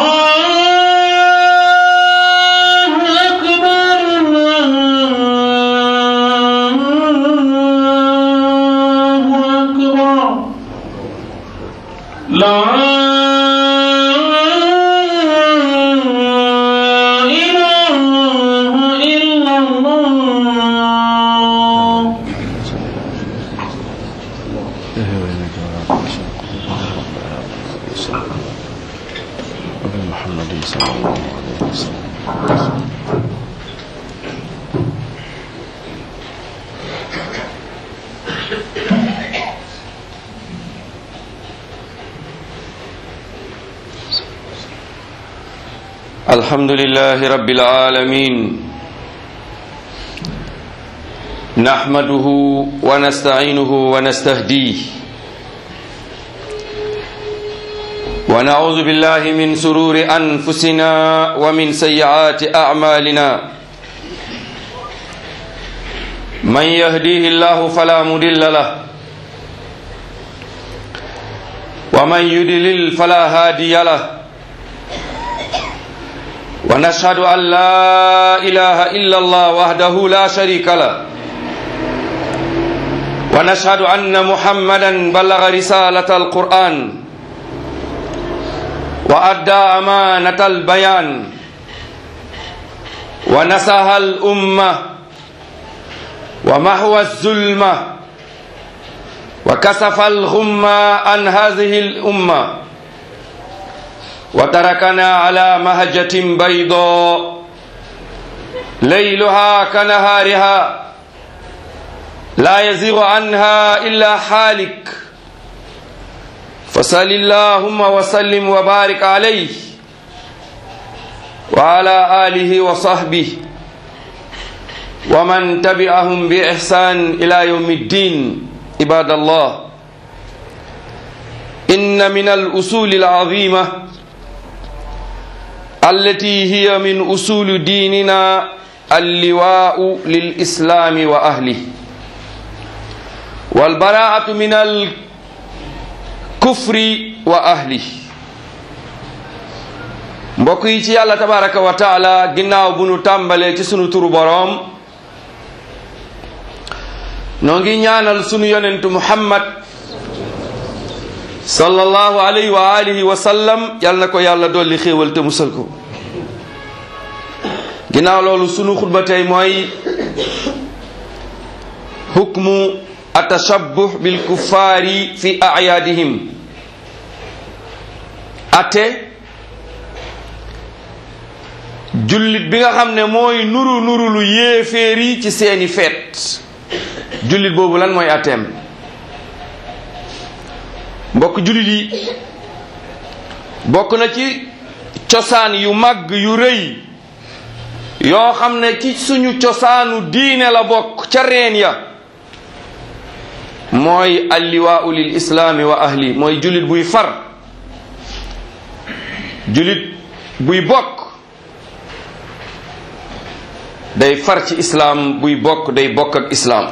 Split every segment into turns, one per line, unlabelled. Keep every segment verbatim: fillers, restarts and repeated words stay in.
الحمد لله رب العالمين نحمده ونستعينه ونستهديه ونعوذ بالله من شرور أنفسنا ومن سيئات أعمالنا من يهديه الله فلا مضل له ومن يضلل فلا هادي له ونشهد أن لا إله إلا الله وحده لا شريك له ونشهد أن محمدا بلغ رسالة القرآن وأدى أمانة البيان ونصح الأمة ومحو الظلمة وكشف الغمة عن هذه الأمة وتركنا على مهجة بيضاء ليلها كنهارها لا يزيغ عنها إلا حالك فصل اللهم وسلم وبارك عليه وعلى آله وصحبه ومن تبعهم بإحسان إلى يوم الدين عباد الله إن من الأصول العظيمة التي هي من أصول ديننا اللواء للإسلام وأهله والبراءة من الكفر وأهله mbokk yi ci yàlla tabaraka wa taala ginnaaw bu nu tàmbalee ci sunu turu boroom noo ngi ñaanal sunu yonentu Muhammad sallallahu alayhi wa alihi wa sallam yal na ko yàlla dolli xéewal te musal ko ginnaaw loolu sunu xutba tey mooy hukmu atashabbuh bil kuffaari fi a'yaadihim ate jullit bi nga xam ne mooy nuru nuru lu yéeféeri ci seeni feet jullit boobu lan mooy ateem mbokk jullit yi bokk na ci cosaan yu màgg yu rëy yoo xam ne ci suñu cosaanu diine la bokk ca reen ya mooy alliwaau lil islaami wa ahli mooy jullit buy far jullit buy bokk day far ci islaam buy bokk day bokk ak islaam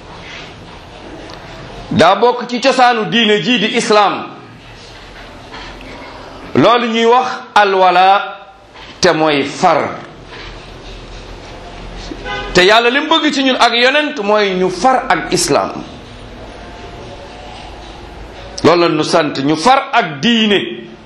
daa bokk ci cosaanu diine jii di islaam loolu ñuy wax alwala te mooy far te yàlla li mu bëgg ci ñun ak yonent mooy ñu far ak islaam loolu la ñu sant ñu far ak diine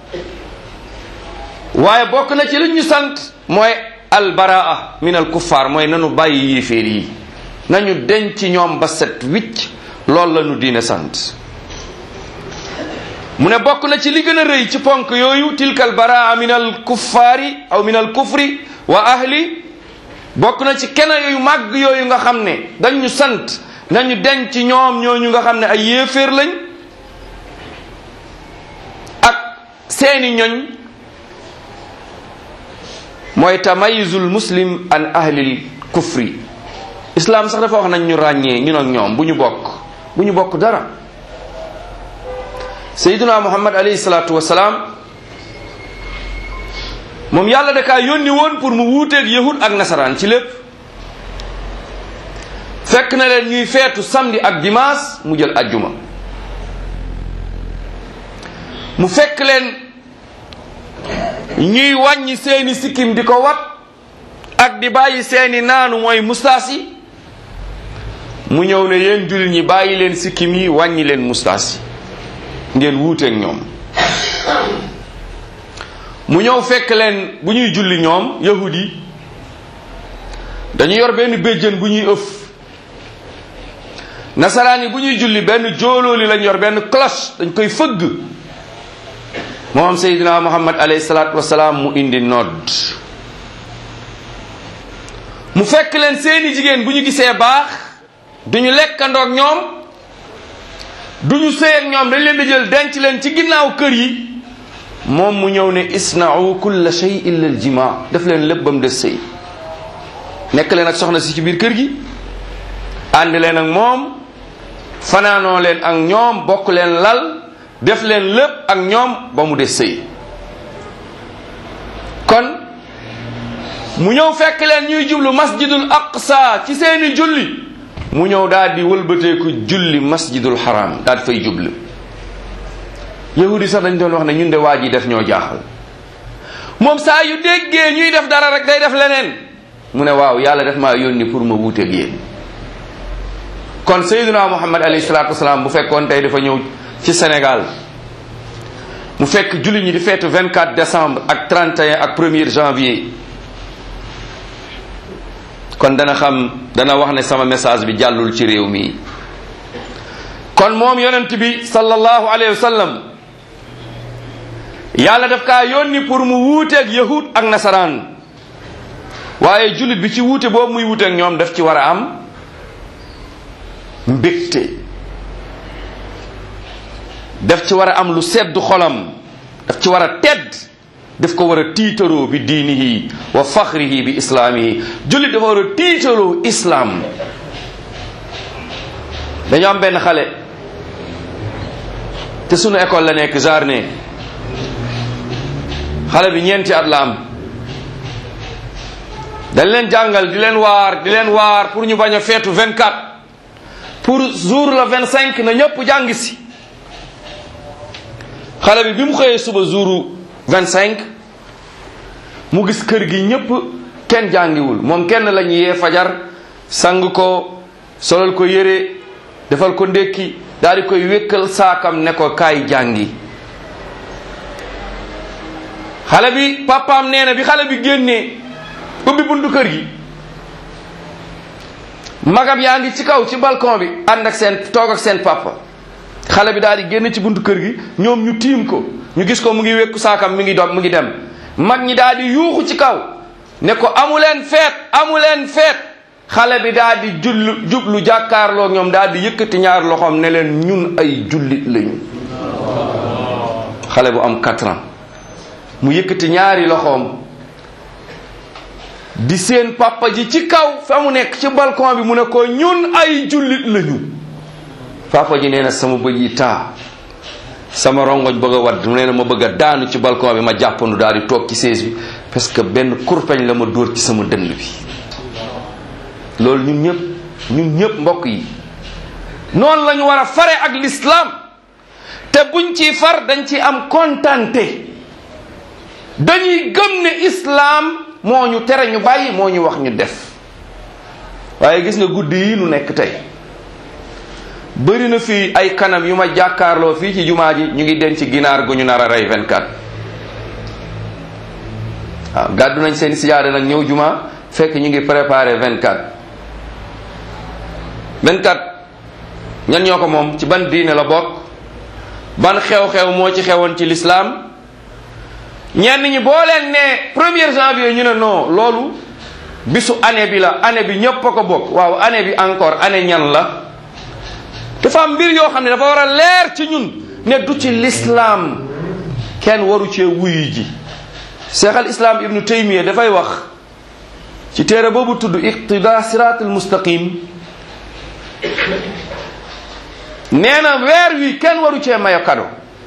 waaye bokk na ci li ñu sant mooy albaraa min al kuffar mooy nanu bàyyi yéeféer yi nañu denc ñoom ba set wicc loolu la ñu diine sant mu ne bokk na ci li gën a rëy ci ponk yooyu tilka al baraa min al kuffaari aw min al kufri wa ahli bokk na ci kena yooyu màgg yooyu nga xam ne dañu sant nañu denc ñoom ñooñu nga xam ne ay yéeféer lañ ak seeni ñoñ mooy tamayizul muslim an ahlil kufri islam sax dafa wax nañ ñu ràññee ñun ak ñoom bu ñu bokk bu ñu bokk dara sayyiduna muhammad alayhi salatu wasalaam moom yàlla da kaa yónni woon pour mu wuuteeg yahud ak nasaraan ci lépp fekk na leen ñuy feetu samedi ak dimanche mu jël ajjuma mu fekk leen ñuy wàññi seeni sikkim di ko wat ak di bàyyi seeni naanu mooy mustaas yi mu ñëw ne yéen jullit ñi bàyyi leen sikkim yi wàññi leen mustaas yi ngeen wuuteeg ñoom. mu ñëw fekk leen bu ñuy julli ñoom yahud yi dañu yor benn béjjën bu ñuy ëf, nasaraan yi bu ñuy julli benn joolooli lañ yor, benn cloche dañ koy fëgg. moom Seydina Muhammad alayhi salaatu wasalaam mu indi nodd. mu fekk leen seeni jigéen bu ñu gisee baax duñu lekkandoog ñoom, duñu sëy ak ñoom, dañ leen di jël denc leen ci ginnaaw kër yi. moom mu ñëw ne isna'u kulla shay illa al jima, def leen lépp ba mu des sëy. nekk leen ak soxna si ci biir kër gi, ànd leen ak moom, fanaanoo leen ak ñoom, bokk leen lal, def leen lépp ak ñoom ba mu des sëy. kon mu ñëw fekk leen ñuy jublu masjidul aqsa ci seeni julli, mu ñëw daal di wëlbateeku julli masjidul haram daal di fay jublu. yahudi sax dañ doon wax ne ñun de waa ji def ñoo jaaxal, moom saa yu déggee ñuy def dara rek day def leneen. mu ne waaw, yàlla def maa yónni pour ma wuuteeg yéen. kon Seydina Muhammad alayhi salaatu wasalaam bu fekkoon tey dafa ñëw ci Sénégal, mu fekk julli ñi di feetu vingt-quatre décembre ak trente et un ak premier janvier, kon dana xam, dana wax ne sama message bi jàllul ci réew mi. kon moom yonent bi sallallahu alayhi wa sallam yàlla daf kaa yónni pour mu wuuteeg yahud ak nasaraan, waaye jullit bi ci wuute boobu muy wuuteeg ñoom daf ci war a am mbégte, daf ci war a am lu seddu xolam, daf ci war a tedd, daf ko war a tiitaroo bi diinihi wa faxrihi bi islaamihi. jullit dafa war a tiitaroo islam. dañoo am benn xale te sunu école la nekk Jarné, xale bi ñeenti at la am. dañ leen jàngal di leen waar di leen waar pour ñu bañ a feetu vingt-quatre, pour jour la vingt-cinq na ñëpp jàng si. xale bi bi mu xëyee suba jouru vingt-cinq mu gis kër gi ñëpp kenn jàngiwul, moom kenn la ñu yee fajar, sang ko, solal ko yére, defal ko ndékki, daal di koy wékkal saakam ne ko kaay jàngi. xale bi papaam nee na bi xale bi génnee ubbi buntu kër gi, magam yaa ngi ci kaw ci balcon bi ànd ak seen toog ak seen papa. xale bi daal di génn ci buntu kër gi, ñoom ñu tiim ko, ñu gis ko mu ngi wékku saakam, mi ngi dog mu ngi dem. mag ñi daal di yuuxu ci kaw ne ko amuleen feet amuleen feet. xale bi daal di jullu jublu jàkkaarloo ñoom, daal di yëkkati ñaar loxoom ne leen ñun ay jullit lañu. xale bu am quatre ans mu yëkkati ñaari loxoom di seen papa ji ci kaw fa mu nekk ci balcon bi, mu ne ko ñun ay jullit lañu. papa ji nee na sama bëj yi taa, sama rongoñ bëgg a wadd, mu nee na ma bëgg a daanu ci balcon bi, ma jàppandu daal di toog ci chaise bi parce que benn kurpeñ la ma dóor ci sama dënn bi. loolu ñun ñëpp ñun ñëpp mbokk yi noonu la ñu war a fare ak l'islam, te buñ ci far dañ ci am kontante. dañuy gëm ne islam moo ñu tere ñu bàyyi, moo ñu wax ñu def. waaye gis nga guddi yi nu nekk tey, bëri na fii ay kanam yu ma jàkkaarloo fii ci jumaa ji ñu ngi denc ginaar gu ñu nar a rey vingt-quatre. waaw gàddu nañ seen sijaada nag ñëw jumaa fekk ñu ngi préparé vingt-quatre. vingt-quatre ñan ñoo ko moom, ci ban diine la bokk, ban xew-xew moo ci xewoon ci l'islam. ñenn ñi boo leen ne premier janvier ñu ne non, loolu bisu année bi la, année bi ñëpp a ko bokk. waaw année bi encore année ñan la? dafa am mbir yoo xam ne dafa war a leer ci ñun ne du ci l'islam, kenn waru cee wuyu ji. Cheikh al Islam Ibnu Taymiya dafay wax ci téere boobu tudd iqtida siratul mustaqim, nee na weer wi kenn waru cee maye kado.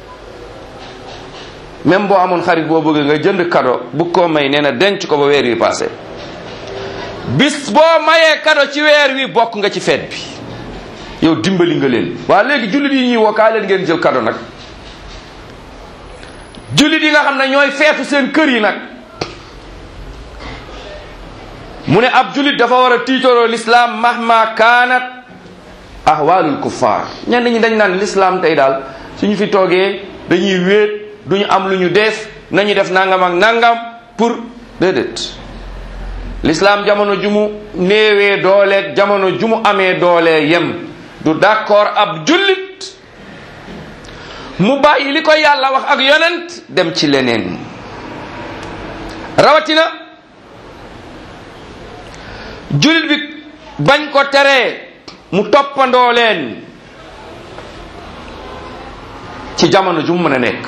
même boo amoon xarit boo bëgg nga jënd kado bu ko may, nee na denc ko ba weer wi passé. bis boo mayee kado ci weer wi bokk nga ci feet bi, yow dimbali nga leen. waa léegi jullit yi ñuy woo kaa leen ngeen jël kado nag. jullit yi nga xam ne ñooy feetu seen kër yi nag mu ne ab jullit dafa war a tiitaroo l'islam mahma kaanat ahwaalul kuffaar. ñenn ñi dañ naan l'islam tey daal suñu fi toogee dañuy wéet duñu am lu ñu def nañu def nangam ak nangam pour déedéet. l'islam jamono ju mu néewee dooleeg jamono ju mu amee doolee yem du d'accord ab jullit mu bàyyi li ko yàlla wax ak yonent dem ci leneen. rawatina jullit bi bañ ko teree mu toppandoo leen ci jamono ju mu mën a nekk.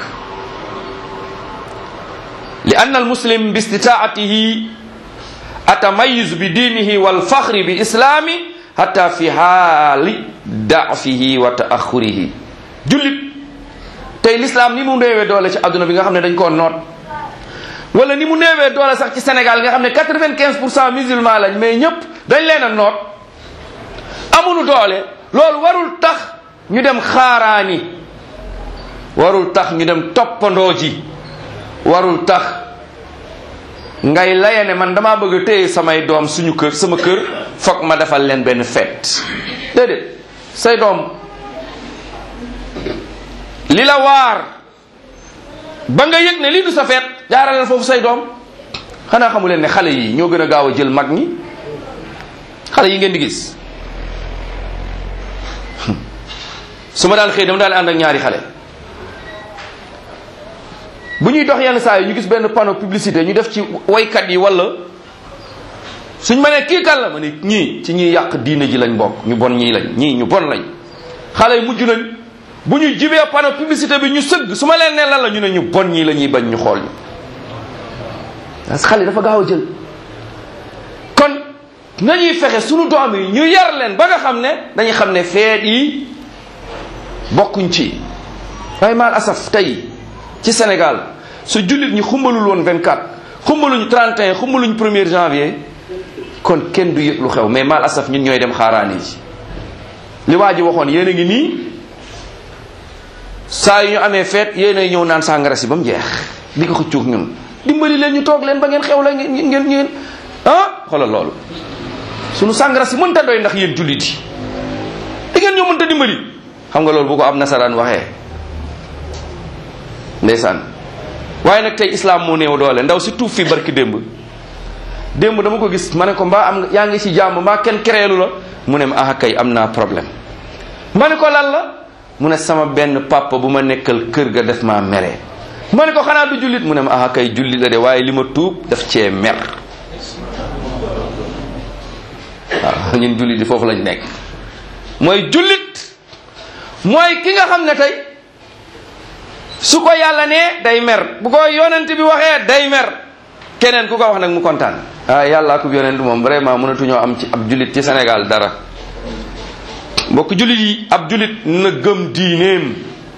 li anna al muslim bi istitaatihi atamayiz bi diinihi wal faxri bi islaami hatta fi haali daafihi wa taaxurihi. jullit tey l'islam ni mu néewee doole ci adduna bi nga xam ne dañ koo noot, wala ni mu néewee doole sax ci Sénégal nga xam ne quatre-vingt-quinze pour cent musulman lañ mais ñëpp dañ leen a noot amuñu doole. loolu warul tax ñu dem xaaraani, warul tax ñu dem toppandoo ji, warul tax ngay laye ne man damaa bëgg a téye samay doom suñu kër sama kër foog ma defal leen benn fête. déedéet, say doom li la waar ba nga yëg ne lii du sa fête jaaraleel foofu say doom. xanaa xamu leen ne xale yi ñoo gën a gaaw a jël mag ñi. xale yi ngeen di gis su ma daan xëy dama daan ànd ak ñaari xale bu ñuy dox yenn saa yi ñu gis benn panneau publicité ñu def ci waykat yi wala suñ ma nee kii kan la ma ne ñii ci ñuy yàq diine ji lañ bokk, ñu bon ñii lañ, ñii ñu bon lañ. xale yi mujj nañ bu ñu jibee panneau publicité bi ñu sëgg su ma leen nee lan la ñu ne ñu bon ñii la ñuy bañ ñu xool ñu. parce que xale dafa gaaw a jël. kon nañuy fexe sunu doom yi ñu yar leen ba nga xam ne dañuy xam ne feet yi bokkuñ ci. waaye maal asaf tey ci Sénégal su jullit ñi xumbalul woon vingt-quatre xumbaluñ trente et un xumbaluñ premier janvier kon kenn du yëg lu xew. mais maal asaf ñun ñooy dem xaaraani ji. li waa ji waxoon yéen a ngi nii saa yu ñu amee feet yéen a ñëw naan sàngara si ba mu jeex di ko xëccuug ñun. dimbali leen ñu toog leen ba ngeen xew la ngeen ngeen ngeen ah xoolal loolu. sunu sàngara si mënta doy ndax yéen jullit yi di ngeen ñoo mënta dimbali. xam nga loolu bu ko ab nasaraan waxee ndeysaan. waaye nag tey islam moo néew doole. ndaw si tuub fii barki démb démb dama ko gis ma ne ko mbaa am yaa ngi ci jàmm mbaa kenn kereelu la mu ne ma ah kay am naa problème. ma ne ko lan la mu ne sama benn papa bu ma nekkal kër ga def maa mere. ma ne ko xanaa du jullit mu ne ma ah kay jullit la de waaye li ma tuub daf cee mer. waaw ñun jullit di foofu lañ nekk. mooy jullit mooy ki nga xam ne tey su ko yàlla nee day mer, bu ko yonent bi waxee day mer, keneen ku ko wax nag mu kontaan. ah yàlla ak yonent moom vraiment mënatuñoo am ci ab jullit ci Sénégal dara. mbokk jullit yi ab jullit na gëm diineem,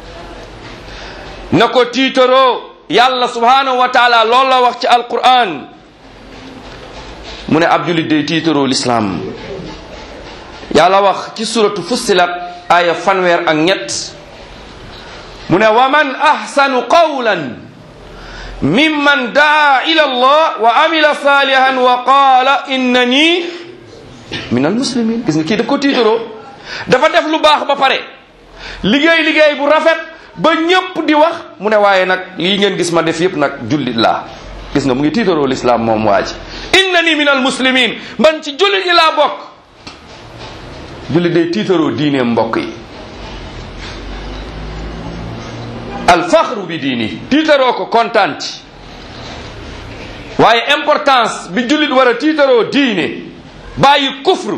na ko tiitaroo. yàlla subhanahu wa taala loolu la wax ci alquran mu ne ab jullit day tiitaroo l'islam. yàlla wax ci suratu fussilat aya fanweer ak ñett mu ne wa man ahsanu qawlan mimman daa ila allah wa amila salihan wa qaala innani min al muslimin. gis nga kii daf ko tiitaroo, dafa def lu baax ba pare liggéey liggéey bu rafet ba ñëpp di wax mu ne waaye nag lii ngeen gis ma def yëpp nag jullit laa. gis nga mu ngi tiitaroo l'islam moom waa ji. innani min al muslimin, man ci jullit yi laa bokk. jullit day tiitaroo diineem mbokk yi. al faxru bi diini, tiitaroo ko kontaan ci. waaye importance bi jullit war a tiitaroo diine bàyyi kufru,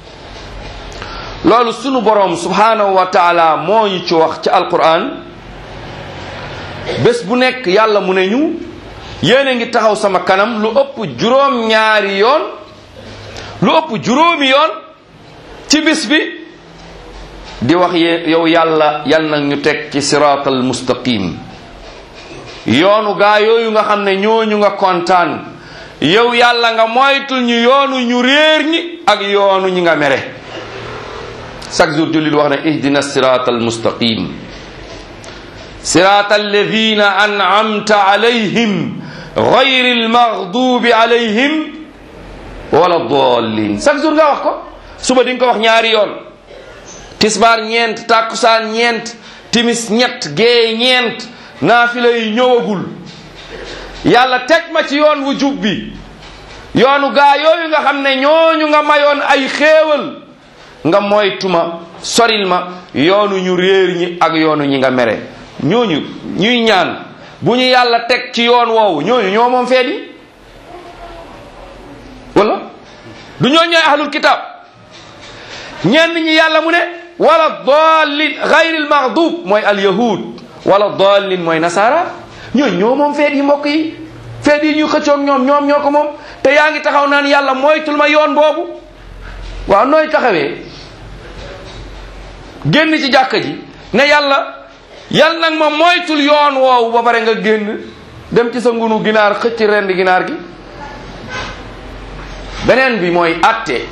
loolu sunu boroom subhanahu wa taala moo ñu ci wax ci alquran. bés bu nekk yàlla mu ne ñu yéen a ngi taxaw sama kanam lu ëpp juróom ñaari yoon, lu ëpp juróomi yoon ci bis bi di wax ye yow yàlla yal nag ñu teg ci siraatal mustaqim, yoonu gaa yooyu nga xam ne ñooñu nga kontaan. yow yàlla nga moytul ñu yoonu ñu réer ñi ak yoonu ñi nga mere. chaque jour jullit wax ne ihdina siraatal mustaqim, sirata alladina an'amta alayhim gayri almaghdubi alayhim wala dallin. chaque jour nga wax ko, suba di nga ko wax ñaari yoon, tisbaar ñeent, takkusaan ñeent, timis ñett, gee ñeent. naafila yi ñëwagul, yàlla teg ma ci yoon wu jub bi, yoonu gaa yooyu nga xam ne ñooñu nga mayoon ay xéewal, nga moytuma soril ma yoonu ñu réer ñi ak yoonu ñi nga mere. ñooñu ñuy ñaan bu ñu yàlla teg ci yoon woowu, ñooñu ñoo moom feet yi wala du ñoo ñooy ahlul kitab. ñenn ñi yàlla mu ne wala dallin gayril maghdub mooy al yahud, wala dallin mooy nasara. ñooñu ñoo moom feet yi mbokk yi, feet yi ñuy xëccoog ñoom ñoom ñoo ko moom. te yaa ngi taxaw naan yàlla moytul ma yoon boobu. waaw nooy taxawee génn ci jàkka ji ne yàlla yàlla nag ma moytul yoon woowu, ba pare nga génn dem ci sa ngunu ginaar xëcc rend ginaar gi. beneen bi mooy atte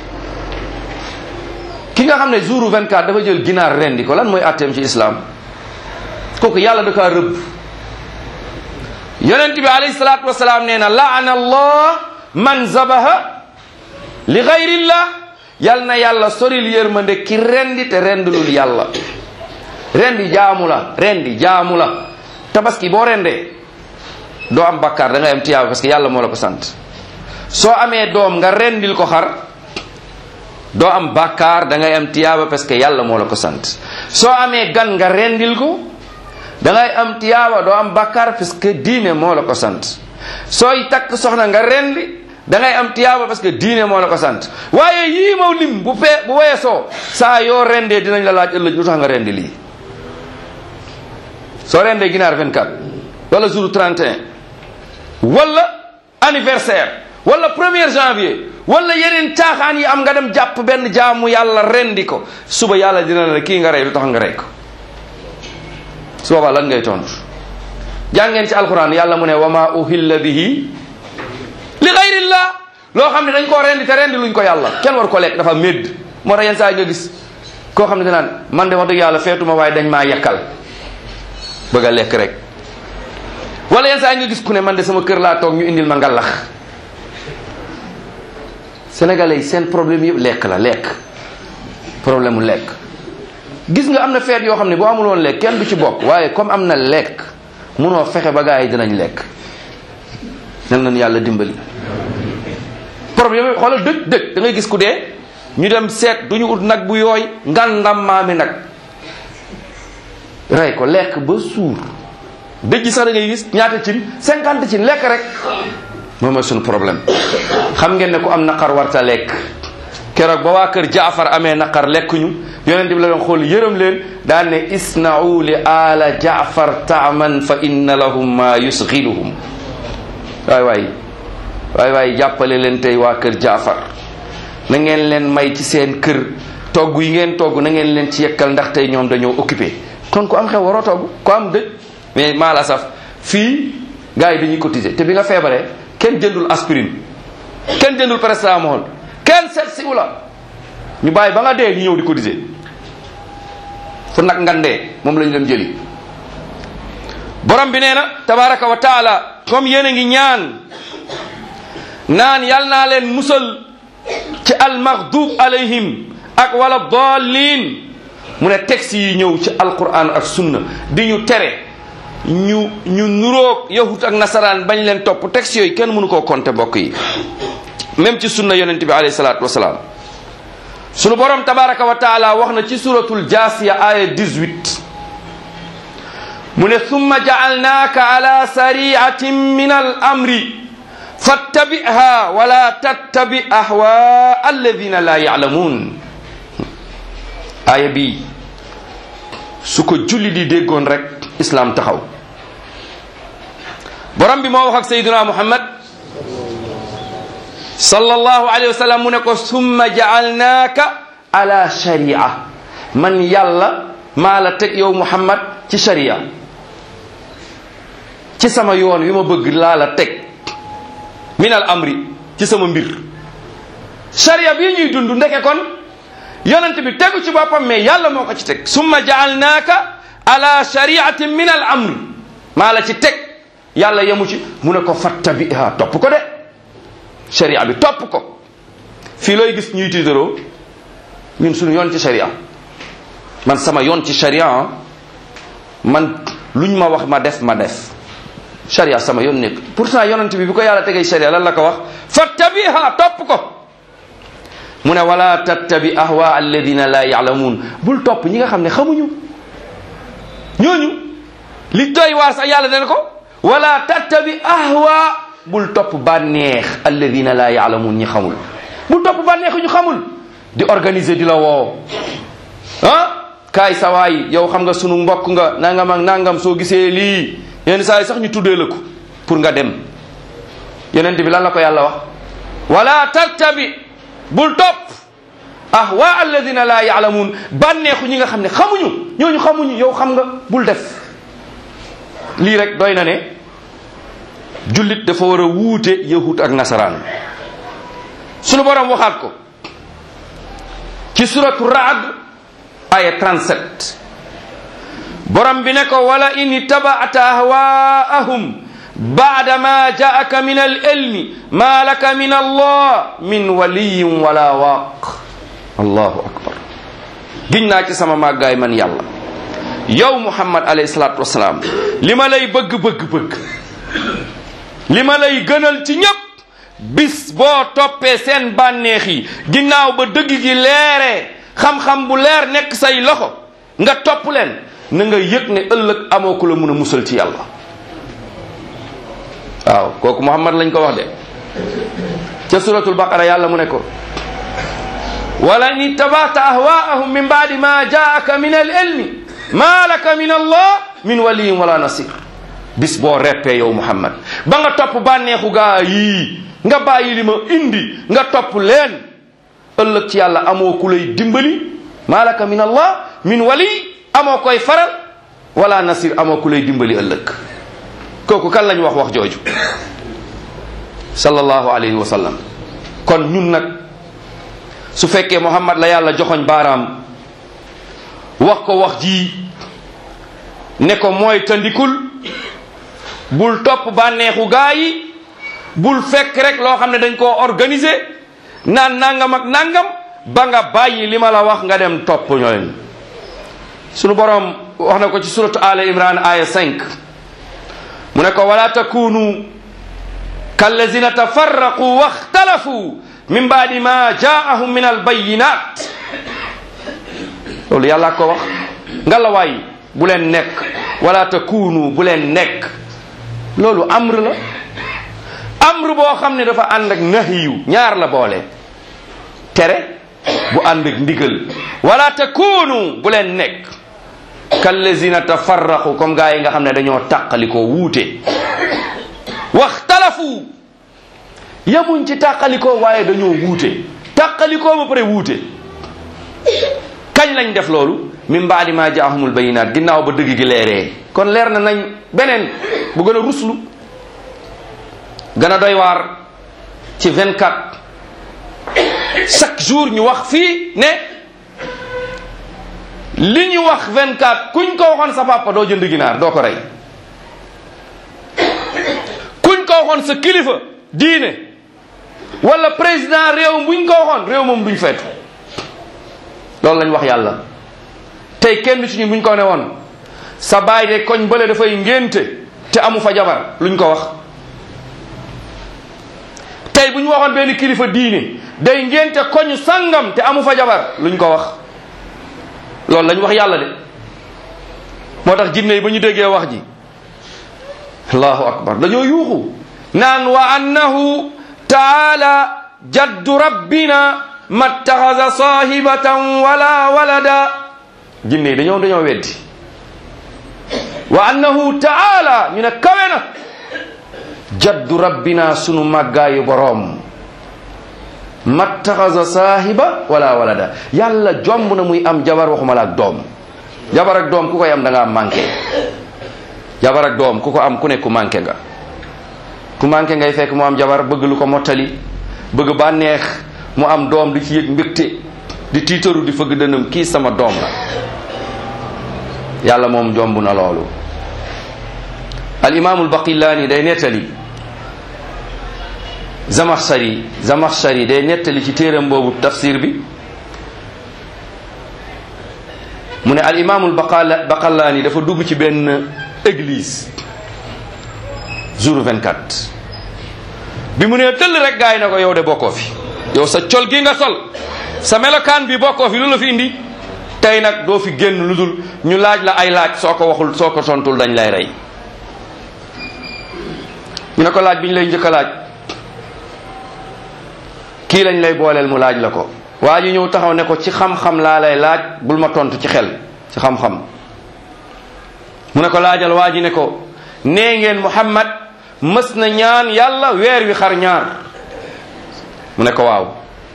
ki nga xam ne jour vingt-quatre dafa jël ginaar rendi ko, lan mooy atteem ci islam? kooku yàlla da kaa rëbb. yonent bi alayhi salaatu wasalaam nee na laana allah man zabaha li gayrillah. yal na yàlla soril yërmande ki rendi te rendulul yàlla. rendi jaamu la, rendi jaamu la. tabaski boo rendee doo am bakkaar, da ngay am tiyaaba parce que yàlla moo la ko sant. soo amee doom nga rendil ko xar doo am bakkaar, da ngay am tiyaaba parce que yàlla moo la ko sant. soo amee gan nga rendil ko da ngay am tiyaaba, doo am bakkaar parce que diine moo la ko sant. sooy takk soxna nga rendi da ngay am tiyaaba parce que diine moo la ko sant. waaye yii maw lim bu fee bu weesoo saa yoo rendee dinañ la laaj ëllëg lu tax nga rendi lii. soo rendee ginaar vingt-quatre wala jour trente et un wala anniversaire wala premier janvier wala yeneen caaxaan yi am, nga dem jàpp benn jaamu yàlla rendi ko, suba yàlla dina la kii nga rey lu tax nga rey ko. su boobaa lan ngay tontu? jàngeen ci alquran yàlla mu ne wa ma uhilla bihi li gayrillah. loo xam ne dañ koo rendi te rendi luñ ko yàlla, kenn war ko lekk, dafa médd. moo tax yenn saa yi nga gis koo xam ne danaan man de wax dëgg yàlla feetuma waaye dañ maa yekkal, bëgg a lekk rek. wala yenn saa yi nga gis ku ne man de sama kër laa toog ñu indil ma ngalax. sénégalais yi seen problème yëpp lekk la, lekk, problème mu lekk. gis nga am na feet yoo xam ne boo amul woon lekk kenn du ci bokk, waaye comme am na lekk munoo fexe ba gaa yi dinañ lekk. nan nañu yàlla dimbali. problème yi xoolal dëj dëj da ngay gis ku dee ñu dem seet du ñu ut nag bu yooy ngandam maami nag rey ko lekk ba suur. dëj ji sax da ngay gis ñaata cin cinquante cin lekk rek. moom mooy suñu problème. xam ngeen ne ku am naqar warta lekk. keroog ba waa kër Jaafar amee naqar lekkuñu, yonent bi la doon xool yërëm leen daan ne isna'u li ala Jaafar taaman fa inna lahum ma yusghiluhum. waay waay waay waay jàppale leen tey waa kër Jaafar, na ngeen leen may ci seen kër togg yi ngeen togg, na ngeen leen ci yekkal ndax tey ñoom dañoo occupé. kon ku am xew waroo togg, ku am dëj. mais maala saf fii gars yi dañuy cotiser, te bi nga feebaree kenn jëndul aspirine, kenn jëndul paracetamol, kenn seet si wula, ñu bàyyi ba nga dee ñu ñëw di cotiser. fu nag ngandee moom lañu dem jëli. borom bi nee na tabaraka wa taala, comme yéen a ngi ñaan naan yal naa leen musal ci almaghdub alayhim ak wala dallin, mu ne texte yi ñëw ci alquran ak sunna di ñu tere ñu ñu nuroog yahut ak nasaraan bañ leen topp. texte yooyu kenn mënu koo compter mbokk yi, même ci sunna yonent bi alayhi salaatu wasalaam. sunu borom tabaraka wa taala wax na ci suratul jaasiya aya dix-huit mu ne summa ja'alnaaka ala sari'atin min al amri fattabi'ha wala tattabi ahwa alladina la ya'lamun. aaya bi su ko julli di déggoon rek islam taxaw. borom bi moo wax ak sayyidina muhammad sallallahu alayhi wa sallam mu ne ko summa ja'alnaaka ala shari'a, man yàlla maa la teg yow muhammad ci sharia, ci sama yoon wi ma bëgg laa la teg, minal amri, ci sama mbir. sharia bii ñuy dund ndeke kon yonent bi tegu ci boppam mais yàlla moo ko ci teg. summa ja'alnaaka ala shariatin min al amr maa la ci teg yàlla yemu ci mu ne ko fattabiha topp ko de sharia bi topp ko fii looy gis ñuy tiitaroo ñun suñu yoon ci sharia man sama yoon ci sharia man luñ ma wax ma def ma def sharia sama yoon nekk pourtant yonent bi bi ko yàlla tegee sharia lan la ko wax fattabiha topp ko mu ne wala tattabi ahwa alladina la ya'lamun bul topp ñi nga xam ne xamuñu ñooñu li doy waar sax yàlla dana ko wala tattabi ahwa bul topp bànneex alladina la ya'lamun ñi xamul bul topp bànneexu ñu xamul di organiser di la woo ah kaay sawaay yow xam nga sunu mbokk nga nangam ak nangam soo gisee lii yenn saa yi sax ñu tuddee la ko pour nga dem yeneen bi lan la ko yàlla wax wala tattabi bul topp ahwa alladina la ya'lamun bànneexu ñi nga xam ne xamuñu ñooñu xamuñu yow xam nga bul def lii rek doy na ne jullit dafa war a wuute yahud ak nasaraan sunu borom waxaat ko ci suratu Ra'd aya trente-sept borom bi ne ko wala in ittaba'ta ahwaahum ba'da ma ja'aka min al-ilmi ma laka min Allah min waliyyin wala waq allahu akbar giñ naa ci sama màggaay man yàlla yow Muhammad alayhi salatu wasalaam li ma lay bëgg bëgg bëgg li ma lay gënal ci ñépp bis boo toppee seen bànneex yi ginnaaw ba dëgg gi leeree xam-xam bu leer nekk say loxo nga topp leen na nga yëg ne ëllëg amoo ku la mun a musal ci yàlla waaw kooku Muhammad lañ ko wax de ca suratul baqara yàlla mu ne ko wala in ittaba'ta ahwaahum min ba'di ma jaa'aka min al-ilmi ma laka min Allah min waliyyin wala nasir bis boo reppee yow Muhammad ba nga topp bànneexu gaa yii nga bàyyi li ma indi nga topp leen ëllëg ci yàlla amoo ku lay dimbali malaka min Allah min wali amoo koy faral wala nasir amoo ku lay dimbali ëllëg kooku kan lañ wax wax jooju sallallahu alayhi wa sallam kon ñun nag su fekkee Muhammad la yàlla joxoñ baaraam wax ko wax ji ne ko mooy tandikul bul topp bànneexu gaa yi bul fekk rek loo xam ne dañ koo organiser naan nangam ak nangam ba nga bàyyi li ma la wax nga dem topp ñooñ sunu borom wax na ko ci suratu Al Imran aya cinq mu ne ko wala takunu kallazina tafarraqu waxtalafu min baadi ma jaahum min albayinat loolu yàlla ko wax nga la waay bu leen nekk wala takunu bu leen nekk loolu amr la amr boo xam ne dafa ànd ak nahiyu ñaar la boole tere bu ànd ak ndigal wala takunu bu leen nekk kallazina tafarraqu comme gaa yi nga xam ne dañoo tàqalikoo wuute waxtalafu yamuñ ci tàqalikoo waaye dañoo wuute tàqalikoo ba pare wuute kañ lañ def loolu min baadi ma jaahumul bayinaat ginnaaw ba dëgg gi leeree kon leer na nañ beneen bu gën a ruslu gën a doy waar ci vingt-quatre chaque jour ñu wax fii ne li ñu wax vingt-quatre kuñ ko waxoon sa papa doo jënd ginaar doo ko rey kuñ ko waxoon sa kilifa diine wala président réew buñ ko waxoon réew moom duñ feetu loolu lañ wax yàlla tey kenn ci ñun buñ ko ne woon sa baay de koñ bële dafay ngénte te amu fa jabar luñ ko wax tey bu ñu waxoon benn kilifa diine day ngénte koñu sangam te amu fa jabar luñ ko wax loolu lañ wax yàlla de moo tax jinne yi ba ñu déggee wax ji allahu akbar dañoo yuuxu naan wa annahu taala jaddu rabbina mattaxasa sahibatan wala walada jinne yi dañoo dañoo weddi wa annahu taala ñu ne kawe na jaddu rabbina sunu màggaayu boroom mattaxasa saahiba wala walada yàlla jomb na muy am jabar waxuma la ak doom jabar ak doom ku koy am da ngaa manqué jabar ak doom ku ko am ku ne ku manqué nga ku manqué ngay fekk mu am jabar bëgg lu ko mottali bëgg bànneex mu am doom di ci yëg mbégte di tiitaru di fëgg dënam kii sama doom la yàlla moom jomb na loolu. al imaamul baqillaani day nettali Zamaxshari Zamaxshari day nettali ci téeram boobu tafsir bi mu ne al imaamul baqillaani dafa dugg ci benn église jour vingt-quatre bi mu nee tëll rek gaay na ko yow de bokkoo fi, yow sa col gi nga sol sa melokaan bi bokkoo fi, lu la fi indi tey nag doo fi génn lu dul ñu laaj la ay laaj, soo ko waxul soo ko tontul dañ lay rey. ñu ne ko laaj bi ñu lay njëkk a laaj kii lañ lay booleel mu laaj la ko. waa ji ñëw taxaw ne ko ci xam-xam laa lay laaj, bul ma tontu ci xel, ci xam-xam. mu ne ko laajal. waa ji ne ko nee ngeen Muhammad mës na ñaan yàlla weer wi xar ñaar. mu ne ko waaw.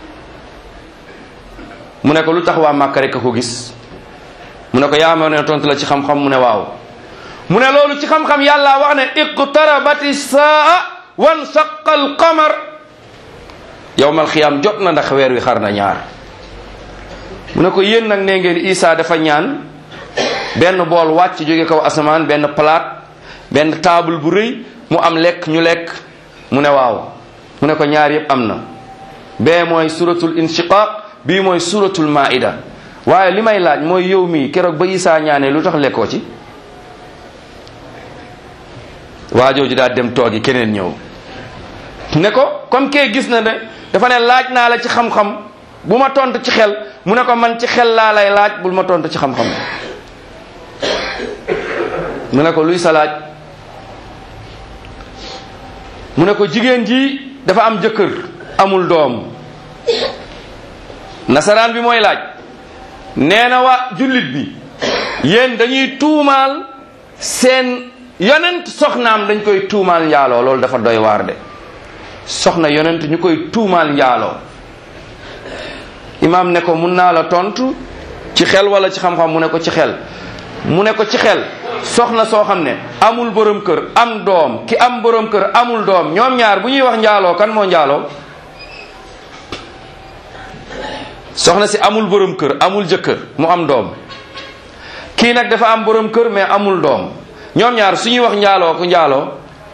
mu ne ko lu tax waa Màkka rek a ko gis. mu ne ko yaa ma ne tontu la ci xam-xam. mu ne waaw. mu ne loolu ci xam-xam yàlla wax ne iqtarabati saa wanshaqa alqamar, yawmal xiyaam jot na ndax weer wi xar na ñaar. mu ne ko yéen nag nee ngeen Isa dafa ñaan benn bool wàcc jóge kaw asamaan, benn palaat, benn table bu rëy, mu am lekk ñu lekk. mu ne waaw. mu ne ko ñaar yëpp am na, bee mooy suratul inshiqaq, bii mooy suratul maida. waaye li may laaj mooy yow mii keroog ba Isa ñaanee lu tax lekkoo ci. waa jooju daal dem toogi, keneen ñëw ne ko comme kee gis na ne dafa ne laaj naa la ci xam-xam bu ma tontu ci xel. mu ne ko man ci xel laa lay laaj, bul ma tontu ci xam-xam. mu ne ko luy sa laaj. mu ne ko jigéen ji dafa am jëkkër amul doom. nasaraan bi mooy laaj, nee na waa jullit bi yéen dañuy tuumaal seen yonent soxnaam, dañ koy tuumaal njaaloo. loolu dafa doy waar de, soxna yonent ñu koy tuumaal njaaloo. imaam ne ko mun naa la tontu ci xel wala ci xam-xam. mu ne ko ci xel. mu ne ko ci xel, soxna soo xam ne amul borom kër am doom, ki am borom kër amul doom, ñoom ñaar bu ñuy wax njaaloo kan moo njaaloo. soxna si amul borom kër amul jëkkër mu am doom, kii nag dafa am borom kër mais amul doom, ñoom ñaar su ñuy wax njaaloo ku njaaloo.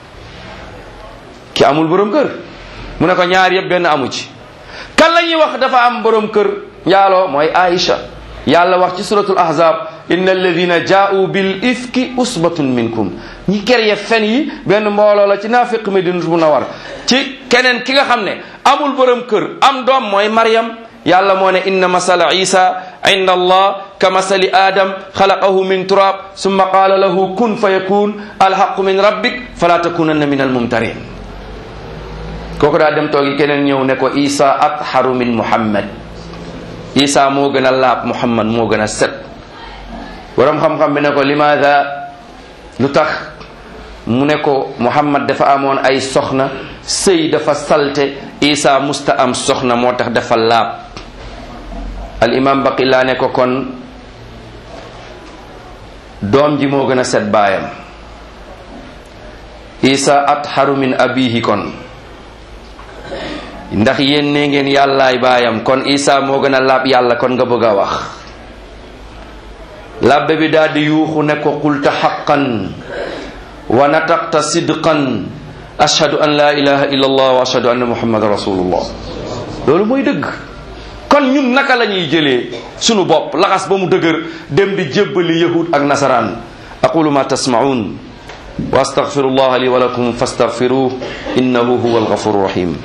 ki amul borom kër. mu ne ko ñaar yëpp benn amu ci. kan la ñuy wax dafa am borom kër njaaloo mooy Aïcha. yàlla wax ci suratul ahzab inna alladina jaa'u bil ifki usbatun minkum, ñi kerye fen yi benn mbooloo la ci naafiq Madinatul Munawwara. ci keneen ki nga xam ne amul borom kër am doom mooy Maryam. yàlla moo ne inna masala isa inda allah ka masali adam xalaqahu min turab summa qaala lahu kun fa yakun alhaqu min rabbik fala takunanna min almumtarin. kooku daa dem toogi, keneen ñëw ne ko isa atharu min muhammad, isa moo gën a laab muhammad moo gën a set. borom xam-xam bi ne ko limaada, lu tax. mu ne ko muhammad dafa amoon ay soxna, sëy dafa salte, isa musta am soxna moo tax dafa laab. al imam baqilaa ne ko kon doom ji moo gën a set baayam. isa atharu min abihi, kon ndax yéen ne ngeen yàllaay baayam, kon isa moo gën a laab yàlla, kon nga bëgg a wax. labbe bi daal di yuuxu ne ko qulta haqqan wa nataqta sidqan ashhadu an la ilaha illa allah wa ashhadu anna muhammadan rasulullah. loolu mooy dëgg. kon ñun naka la ñuy jëlee sunu bopp laxas ba mu dëgër dem di jébbali yahud ak nasaraan. aqulu ma tasma'un wa astaghfirullah li wa lakum fastaghfiruhu innahu huwa alghafuru rahim.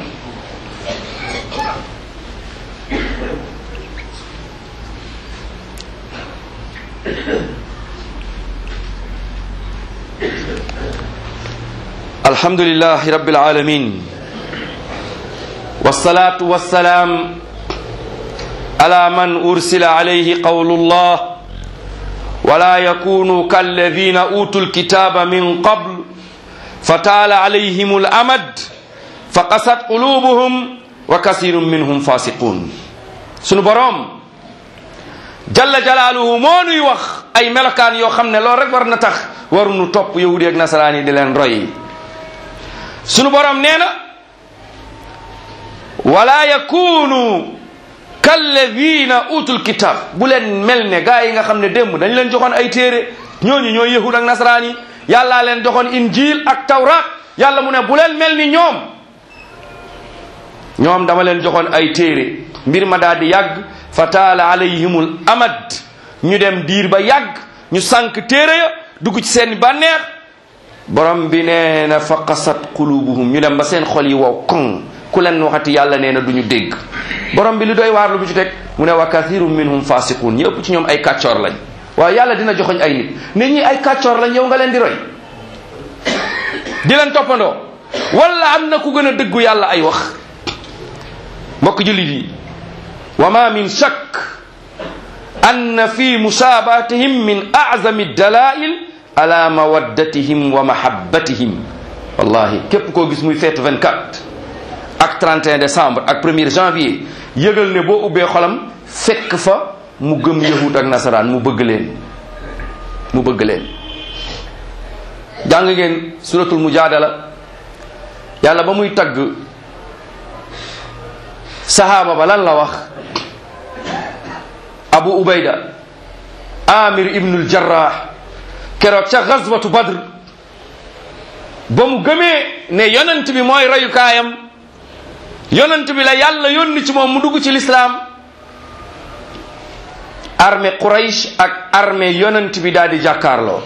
alhamdulillahi rabbil alamin wassalatu wassalam ala man ursila alayhi qawlullah wala yakunu kalladhina utul kitaba min qabl fatala alayhim al-amad faqasat qulubuhum wa kasirun minhum fasiqun. sunu boroom jalla jalaaluhu moo nuy wax ay melokaan yoo xam ne loolu rek war na tax waruñu topp yahudi ak nasaraan yi di leen roy. sunu boroom nee na wala yakunu kalladina utul kitab bu leen mel ne gaa yi nga xam ne démb dañ leen joxoon ay téere ñooñu ñooy yahud ak nasaraan yi yàllaa leen joxoon injil ak tawraat yàlla mu ne bu leen mel ni ñoom ñoom dama leen joxoon ay téere mbir ma daal di yàgg fa taala alayhimul amad ñu dem diir ba yàgg ñu sànk téere ya dugg ci seen bànneex borom bi nee na fa qasat qulubuhum ñu dem ba seen xol yi wow koŋ ku leen waxati yàlla nee na du ñu dégg borom bi li doy waar lu bu ci teg mu ne wa kathirum minhum fasiqun ñi ëpp ci ñoom ay kàccoor lañ waaye yàlla dina joxoñ ay nit nit ñi ay kàccoor lañ yow nga leen di roy di leen toppandoo wala am na ku gën a dëggu yàlla ay wax mbokk jullit yi wa ma min shakk anna fi musaabatihim min a'zami dalail ala mawaddatihim wa mahabbatihim wallahi képp koo gis muy feetu vingt-quatre ak trente et un décembre ak premier janvier yëgal ne boo ubbee xolam fekk fa mu gëm yahud ak nasaraan mu bëgg leen mu bëgg leen jàng ngeen suratul mujadala yàlla ba muy tagg sahaaba ba lan la wax abu ubayda amir ibnul jarrah keroog ca gazwatu badr ba mu gëmee ne yonent bi mooy rayukaayam yonent bi la yàlla yónni ci moom mu dugg ci lislaam armée Quraysh ak armée yonent bi daal di jàkkaarloo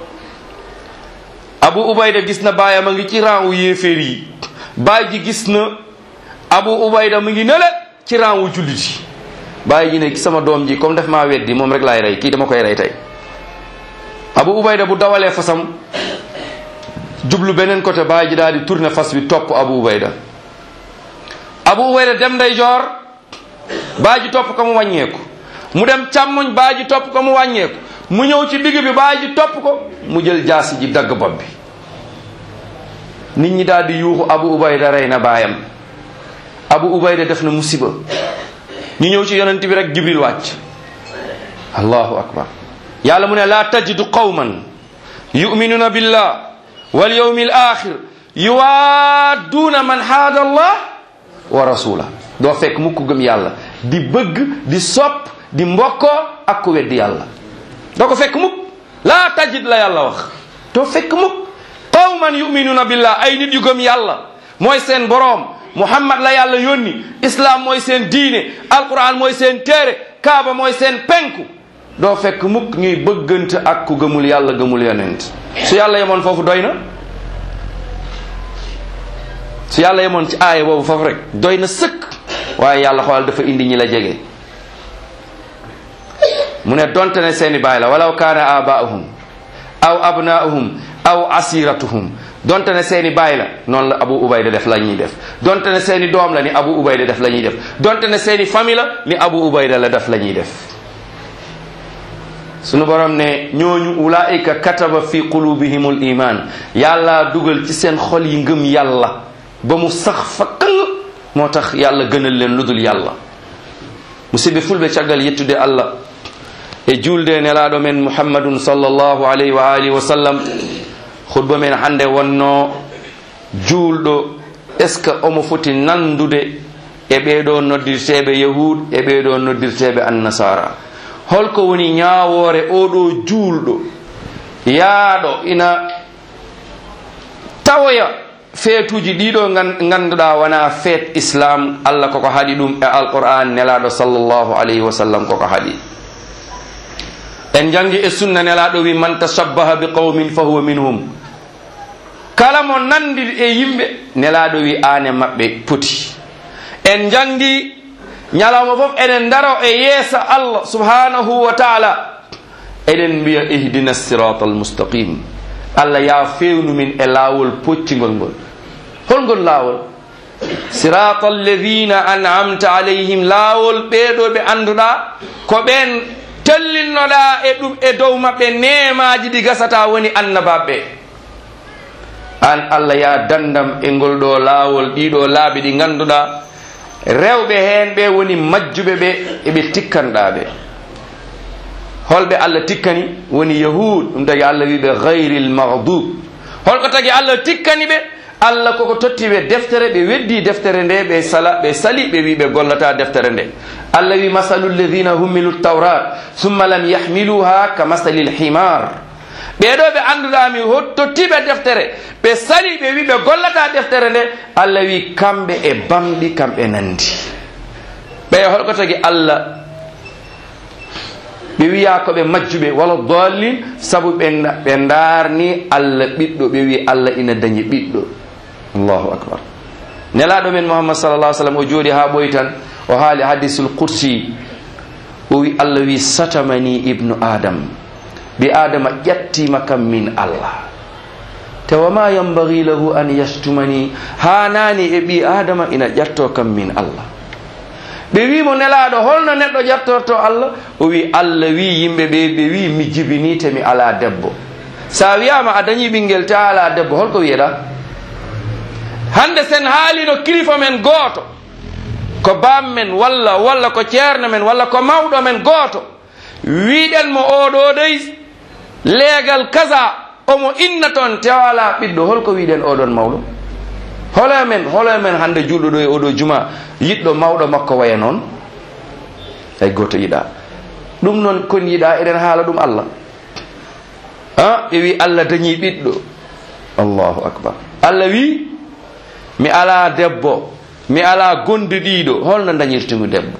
abu ubayda gis na baayam a ngi ci rang wu yéeféer yi baay ji gis na abu ubayda mu ngi nele ci rang wu jullit yi baay ji ne sama doom ji comme daf maa weddi moom rek laay rey kii dama koy rey tey abu ubayda bu dawalee fasam jublu beneen côté baay ji daal di tourner fas bi topp abu ubayda abu ubayda dem ndeyjoor baay ji topp ko mu wàññeeku mu dem càmmoñ baay ji topp ko mu wàññeeku mu ñëw ci digg bi baay ji topp ko mu jël jaasi ji dagg bopp bi nit ñi daal di yuuxu abu ubayda rey na baayam abu ubayda def na musiba ñu ñëw ci yonent bi rek jibril wàcc allahu akbar yàlla mu ne laa tajidu qawman yu'minuna billah wal yawmil akhir yuwaadduuna man haada allah wa rasula doo fekk mukk gëm yàlla di bëgg di sopp di mbokkoo ak ku weddi yàlla doo ko fekk mukk laa tajid la yàlla wax doo fekk mukk qawman yu'minuna billah ay nit yu gëm yàlla mooy seen boroom muhammad la yàlla yónni islam mooy seen diine alquran mooy seen téere kaaba mooy seen penku doo fekk mukk ñuy bëggante ak ku gëmul yàlla gëmul yonent su yàlla yemoon foofu doy na su yàlla yemoon ci aaya boobu foofu rek doy na sëkk waaye yàlla xoolal dafa indi ñi la jege mu ne donte ne seeni baay la walaw kaana abaahum aw abnaahum aw asiratuhum donte ne seeni baay la noonu la abu ubayda def la ñuy def donte ne seeni doom la ni abu ubayda def la ñuy def donte ne seeni famille la ni abu ubayda la def la ñuy def sunu borom ne ñooñu ulaika kataba fi qulubihimul iman yàlla dugal ci seen xol yi ngëm yàlla ba mu sax fa kal moo tax yàlla gënal leen ludul yàlla musidɓe fulɓe caggal yettude allah e julde nelaɗo men muhammadun sallllahu alayhi wa alihi wa sallam khutba men hande wonno juulɗo est ce que omo foti nandude e ɓeɗo noddirteɓe yahud e ɓeɗo noddirteɓe annasara holko woni ñaawore oɗo juulɗo yaaɗo ina tawoya feetuji ɗiɗo ganduɗa wona feet islam allah koko haɗi ɗum e alquran nelaɗo sallllahu alayhi wa sallam koko haɗi en jangi e sunna nelaɗo wi man tashabbaha bi qawmin fa huwa minhum kala mo nandi e yimɓe nelaɗo wi ane mabɓe poti en jangi ñalawma fof eɗen daro e yeesa allah subhanahu wa taala eɗen mbiya ihdina sirata almustaqim allah ya fewnu min e laawol poccigol ngol holngol laawol sirata alladina an'amta alayhim laawol ɓeɗo ɓe anduɗa ko ɓen tellinnoɗa e ɗum e dow maɓɓe nemaji ɗi gasata woni annabaɓe an allah ya dandam e ngol ɗo laawol ɗiɗo laaɓi ɗi ganduɗa rewɓe hen ɓe woni majjuɓe ɓe eɓe tikkanɗa ɓe holɓe allah tikkani woni yahud ɗum tagi allah wiɓe ghayril maghdub holko tagi allah tikkani ɓe Allah koko totti ɓe deftere ɓe weddi deftere nde ɓe sala ɓe sali ɓe wi ɓe gollata deftere nde. Allah wi masalu alladhina humilu tawrat thumma lam yahmiluha ka masali lhimar. ɓeɗo ɓe anduɗami tottiɓe deftere ɓe sali ɓe wi ɓe gollata deftere nde Allah wi kamɓe e bamɗi kamɓe nandi. ɓe holko tagi Allah ɓe wiya ko ɓe majjuɓe wala dallin sabu ɓe ɓe darni Allah ɓiɗɗo ɓe wi Allah ina dañi ɓiɗɗo. Allahu akbar. nelaɗo men Muhammad sallallahu alaihi wasallam o jooɗi ha ɓoyi tan o haali hadisul qudsi o wi Allah wi satamani ibnu adam bi adama ƴattima kam min Allah te wama yambagi lahu an yastumani hanani e ɓi adama ina ƴatto kam min Allah. ɓe wimo nelaɗo holno neɗɗo ƴattorto Allah o wi Allah wi yimɓe ɓe ɓe wi mi jibinite mi ala debbo. sa wiyama a dañi ɓinguel ta ala debbo holko wiyeɗa? hande sen haalino kilifa men gooto ko bam men walla walla ko ceerno men walla ko mawɗo men gooto wiɗen mo oɗo dey leegal kaza omo inna toon tewala ɓiɗɗo holko wiɗen oɗon mawɗo? holo men holo men hande julɗo ɗo e oɗo juma yiɗɗo mawɗo makko waya noon ay goto yiɗa ɗum noon kon yiɗa eɗen haala ɗum Allah a ɓe wi Allah dañi ɓiɗɗo. Allahu akbar. Allah wi mi ala debbo mi ala gondiɗiɗo holno dañirtimi debbo?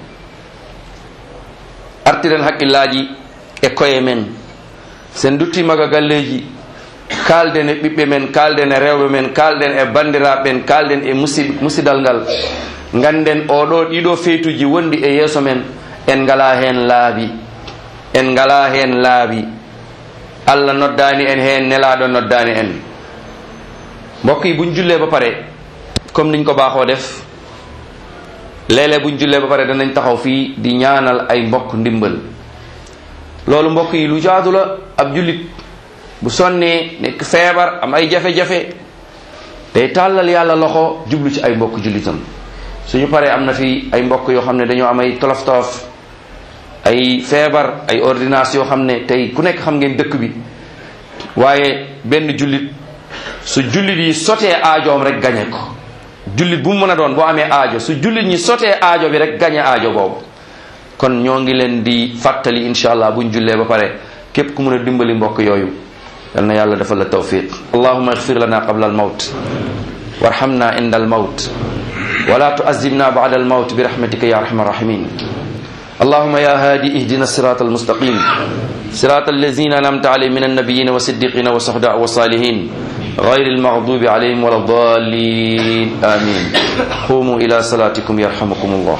artiren haqqillaji e koye men sen duttimaga galleji kalden e ɓiɓɓe men kalden e rewɓe men kalden e bandiraɓe men kalden e musid musidal ngal ganden oɗo ɗiɗo feytuji wondi e yeeso men en ngala hen laabi en ngala hen laabi. Allah noddani en hen nelaɗo noddani en. mbokk yi buñ julle ba pare comme niñ ko baaxoo def léeg-léeg buñ jullee ba pare danañ taxaw fii di ñaanal ay mbokk ndimbal. loolu mbokk yi lu jaadu la. ab jullit bu sonnee nekk feebar am ay jafe-jafe day tàllal yàlla loxo jublu ci ay mbokk jullitam. suñu paree am na fi ay mbokk yoo xam ne dañoo am ay tolof tolof ay feebar ay ordonnance yoo xam ne tey ku nekk xam ngeen dëkk bi waaye benn jullit su jullit yi sotee aajoom rek gañe ko. jullit bu mu mën a doon boo amee aajo su jullit ñi sotee aajo bi rek gañe aajo boobu. kon ñoo ngi leen di fàttali insha allah buñ jullee ba pare képp ku mën a dimbali mbokk yooyu yal na yàlla defal la tawfiq. allahumma ighfir lana qabla al mawt warhamna inda al mawt wala tu'azzibna ba'da al mawt bi rahmatika ya arhamar rahimin. اللهم يا هادي اهدنا الصراط المستقيم صراط الذين أنعمت عليهم من النبيين والصديقين والشهداء والصالحين غير المغضوب عليهم ولا الضالين آمين. قوموا إلى صلاتكم يرحمكم الله.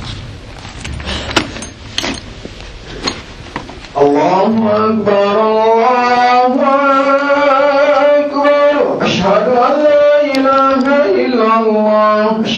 الله أكبر.